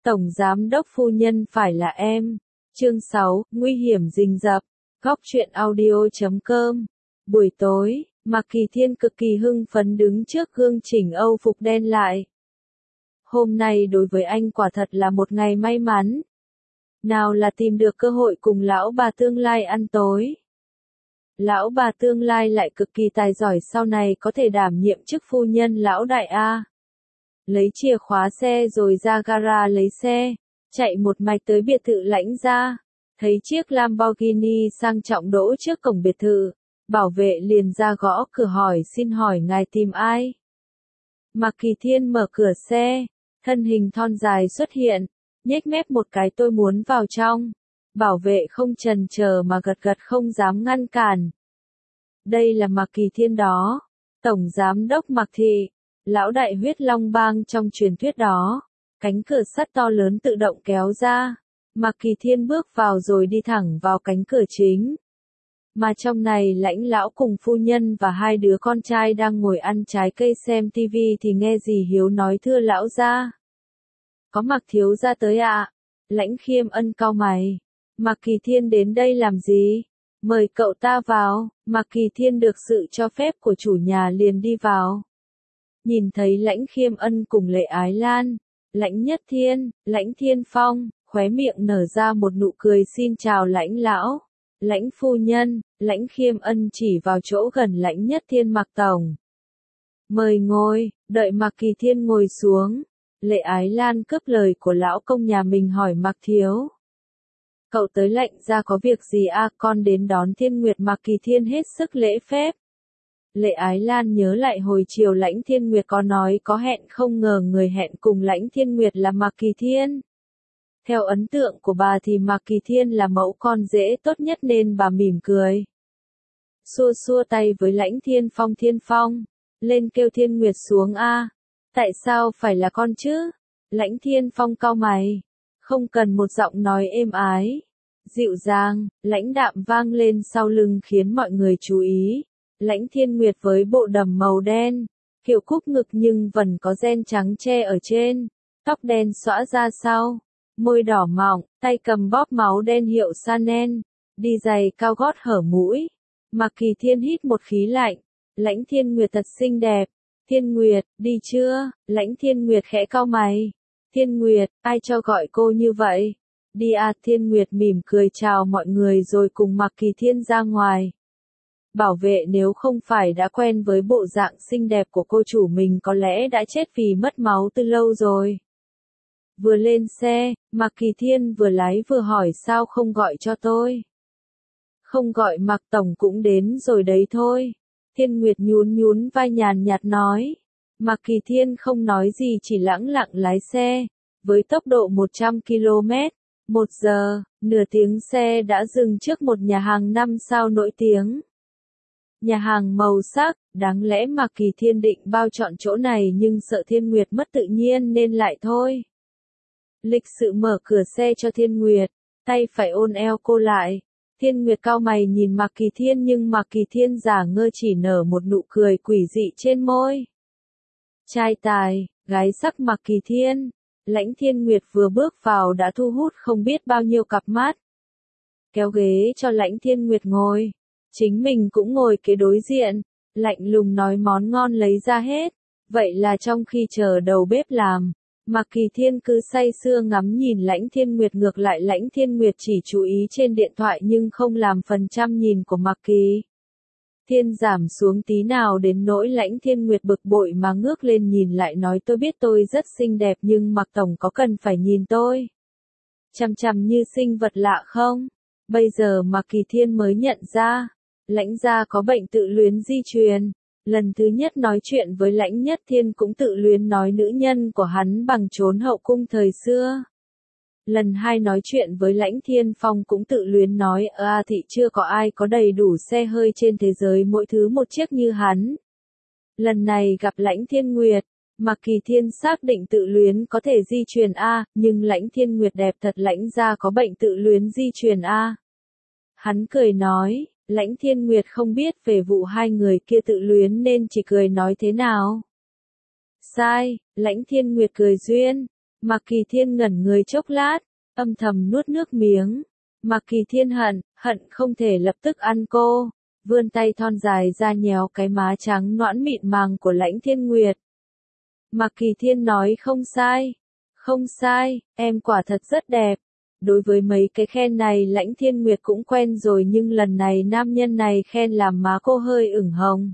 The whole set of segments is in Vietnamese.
Tổng giám đốc phu nhân phải là em. Chương 6, nguy hiểm rình rập. Góc truyện audio.com. Buổi tối, Mạc Kỳ Thiên cực kỳ hưng phấn đứng trước gương chỉnh Âu phục đen lại. Hôm nay đối với anh quả thật là một ngày may mắn. Nào là tìm được cơ hội cùng lão bà tương lai ăn tối. Lão bà tương lai lại cực kỳ tài giỏi, sau này có thể đảm nhiệm chức phu nhân lão đại A. Lấy chìa khóa xe rồi ra gara lấy xe, chạy một mạch tới biệt thự Lãnh gia. Thấy chiếc Lamborghini sang trọng đỗ trước cổng biệt thự, bảo vệ liền ra gõ cửa hỏi, xin hỏi ngài tìm ai? Mạc Kỳ Thiên mở cửa xe, thân hình thon dài xuất hiện, nhếch mép một cái, tôi muốn vào trong. Bảo vệ không chần chờ mà gật gật, không dám ngăn cản. Đây là Mạc Kỳ Thiên đó, tổng giám đốc Mạc Thị, lão đại huyết long bang trong truyền thuyết đó. Cánh cửa sắt to lớn tự động kéo ra, Mạc Kỳ Thiên bước vào rồi đi thẳng vào cánh cửa chính. Mà trong này Lãnh lão cùng phu nhân và hai đứa con trai đang ngồi ăn trái cây xem tivi thì nghe dì Hiếu nói, thưa lão gia, có Mạc thiếu gia tới ạ. Lãnh Khiêm Ân cau mày, Mạc Kỳ Thiên đến đây làm gì? Mời cậu ta vào. Mạc Kỳ Thiên được sự cho phép của chủ nhà liền đi vào. Nhìn thấy Lãnh Khiêm Ân cùng Lệ Ái Lan, Lãnh Nhất Thiên, Lãnh Thiên Phong, khóe miệng nở ra một nụ cười, xin chào Lãnh lão, Lãnh phu nhân. Lãnh Khiêm Ân chỉ vào chỗ gần Lãnh Nhất Thiên, Mạc tổng, mời ngồi. Đợi Mạc Kỳ Thiên ngồi xuống, Lệ Ái Lan cướp lời của lão công nhà mình hỏi, Mạc thiếu, cậu tới Lãnh gia có việc gì à? Con đến đón Thiên Nguyệt. Mạc Kỳ Thiên hết sức lễ phép. Lệ Ái Lan nhớ lại hồi chiều Lãnh Thiên Nguyệt có nói có hẹn, không ngờ người hẹn cùng Lãnh Thiên Nguyệt là Mạc Kỳ Thiên. Theo ấn tượng của bà thì Mạc Kỳ Thiên là mẫu con rể tốt nhất nên bà mỉm cười. Xua xua tay với Lãnh Thiên Phong, Thiên Phong, lên kêu Thiên Nguyệt xuống a. Tại sao phải là con chứ? Lãnh Thiên Phong cau mày. Không cần, một giọng nói êm ái, dịu dàng, lãnh đạm vang lên sau lưng khiến mọi người chú ý. Lãnh Thiên Nguyệt với bộ đầm màu đen, kiểu cúp ngực nhưng vẫn có ren trắng che ở trên, tóc đen xõa ra sau, môi đỏ mọng, tay cầm bóp máu đen hiệu Chanel, đi giày cao gót hở mũi. Mạc Kỳ Thiên hít một khí lạnh. Lãnh Thiên Nguyệt thật xinh đẹp. Thiên Nguyệt, đi chưa? Lãnh Thiên Nguyệt khẽ cau mày. Thiên Nguyệt, ai cho gọi cô như vậy? Đi à. Thiên Nguyệt mỉm cười chào mọi người rồi cùng Mạc Kỳ Thiên ra ngoài. Bảo vệ nếu không phải đã quen với bộ dạng xinh đẹp của cô chủ mình có lẽ đã chết vì mất máu từ lâu rồi. Vừa lên xe, Mạc Kỳ Thiên vừa lái vừa hỏi, sao không gọi cho tôi? Không gọi Mạc tổng cũng đến rồi đấy thôi. Thiên Nguyệt nhún nhún vai nhàn nhạt nói. Mạc Kỳ Thiên không nói gì, chỉ lẳng lặng lái xe. Với tốc độ 100 km/h, nửa tiếng xe đã dừng trước một nhà hàng 5 sao nổi tiếng. Nhà hàng màu sắc, đáng lẽ Mạc Kỳ Thiên định bao chọn chỗ này nhưng sợ Thiên Nguyệt mất tự nhiên nên lại thôi. Lịch sự mở cửa xe cho Thiên Nguyệt, tay phải ôm eo cô lại. Thiên Nguyệt cau mày nhìn Mạc Kỳ Thiên nhưng Mạc Kỳ Thiên giả ngơ chỉ nở một nụ cười quỷ dị trên môi. Trai tài, gái sắc Mạc Kỳ Thiên. Lãnh Thiên Nguyệt vừa bước vào đã thu hút không biết bao nhiêu cặp mắt. Kéo ghế cho Lãnh Thiên Nguyệt ngồi. Chính mình cũng ngồi kế đối diện. Lạnh lùng nói, món ngon lấy ra hết. Vậy là trong khi chờ đầu bếp làm, Mạc Kỳ Thiên cứ say sưa ngắm nhìn Lãnh Thiên Nguyệt. Ngược lại Lãnh Thiên Nguyệt chỉ chú ý trên điện thoại nhưng không làm phần trăm nhìn của Mạc Kỳ Thiên giảm xuống tí nào đến nỗi Lãnh Thiên Nguyệt bực bội mà ngước lên nhìn lại nói, tôi biết tôi rất xinh đẹp nhưng Mạc tổng có cần phải nhìn tôi chằm chằm như sinh vật lạ không? Bây giờ Mạc Kỳ Thiên mới nhận ra, Lãnh gia có bệnh tự luyến di truyền. Lần thứ nhất nói chuyện với Lãnh Nhất Thiên cũng tự luyến nói nữ nhân của hắn bằng trốn hậu cung thời xưa. Lần hai nói chuyện với Lãnh Thiên Phong cũng tự luyến nói, thị chưa có ai có đầy đủ xe hơi trên thế giới mỗi thứ một chiếc như hắn. Lần này gặp Lãnh Thiên Nguyệt, Mạc Kỳ Thiên xác định tự luyến có thể di truyền nhưng Lãnh Thiên Nguyệt đẹp thật, Lãnh gia có bệnh tự luyến di truyền Hắn cười nói. Lãnh Thiên Nguyệt không biết về vụ hai người kia tự luyến nên chỉ cười nói, thế nào? Sai. Lãnh Thiên Nguyệt cười duyên. Mạc Kỳ Thiên ngẩn người chốc lát, âm thầm nuốt nước miếng. Mạc Kỳ Thiên hận không thể lập tức ăn cô, vươn tay thon dài ra nhéo cái má trắng nõn mịn màng của Lãnh Thiên Nguyệt. Mạc Kỳ Thiên nói không sai, em quả thật rất đẹp. Đối với mấy cái khen này Lãnh Thiên Nguyệt cũng quen rồi nhưng lần này nam nhân này khen làm má cô hơi ửng hồng.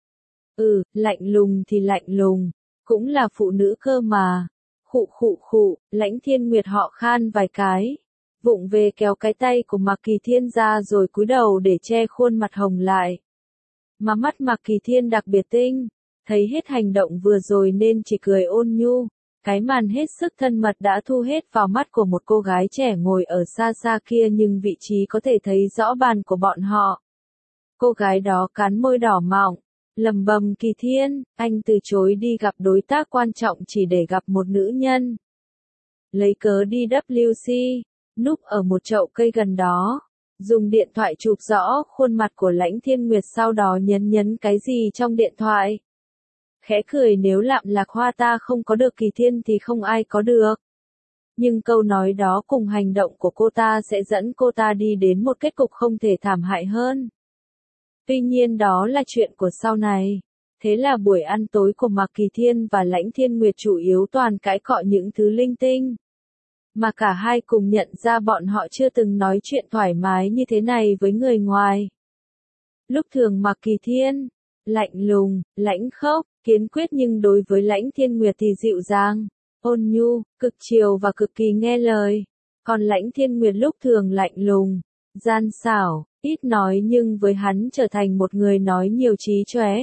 Lạnh lùng thì lạnh lùng, cũng là phụ nữ cơ mà. Khụ, Lãnh Thiên Nguyệt họ khan vài cái, vụng về kéo cái tay của Mạc Kỳ Thiên ra rồi cúi đầu để che khuôn mặt hồng lại. Mà mắt Mạc Kỳ Thiên đặc biệt tinh, thấy hết hành động vừa rồi nên chỉ cười ôn nhu. Cái màn hết sức thân mật đã thu hết vào mắt của một cô gái trẻ ngồi ở xa xa kia nhưng vị trí có thể thấy rõ bàn của bọn họ. Cô gái đó cắn môi đỏ mọng, lẩm bẩm Kỳ Thiên, anh từ chối đi gặp đối tác quan trọng chỉ để gặp một nữ nhân. Lấy cớ đi WC, núp ở một chậu cây gần đó, dùng điện thoại chụp rõ khuôn mặt của Lãnh Thiên Nguyệt sau đó nhấn cái gì trong điện thoại. Khẽ cười nếu lạm lạc hoa ta không có được Kỳ Thiên thì không ai có được. Nhưng câu nói đó cùng hành động của cô ta sẽ dẫn cô ta đi đến một kết cục không thể thảm hại hơn. Tuy nhiên đó là chuyện của sau này. Thế là buổi ăn tối của Mạc Kỳ Thiên và Lãnh Thiên Nguyệt chủ yếu toàn cãi cọ những thứ linh tinh. Mà cả hai cùng nhận ra bọn họ chưa từng nói chuyện thoải mái như thế này với người ngoài. Lúc thường Mạc Kỳ Thiên, lạnh lùng, lãnh khốc, kiên quyết nhưng đối với Lãnh Thiên Nguyệt thì dịu dàng, ôn nhu, cực chiều và cực kỳ nghe lời. Còn Lãnh Thiên Nguyệt lúc thường lạnh lùng, gian xảo, ít nói nhưng với hắn trở thành một người nói nhiều trí chóe.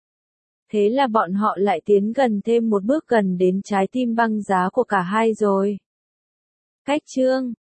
Thế là bọn họ lại tiến gần thêm một bước gần đến trái tim băng giá của cả hai rồi. Cách chương